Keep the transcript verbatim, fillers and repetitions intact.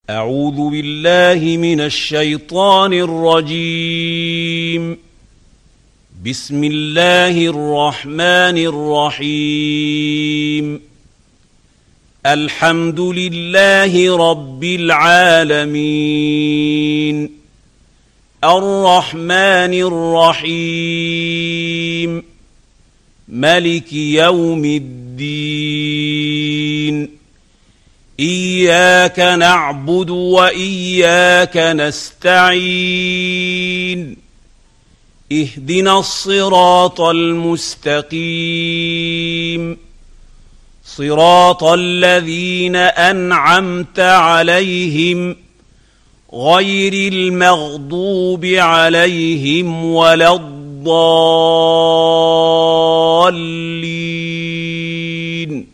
أعوذ بالله من الشيطان الرجيم. بسم الله الرحمن الرحيم. الحمد لله رب العالمين، الرحمن الرحيم، ملك يوم الدين. إياك نعبد وإياك نستعين. اهدنا الصراط المستقيم، صراط الذين أنعمت عليهم غير المغضوب عليهم ولا الضالين.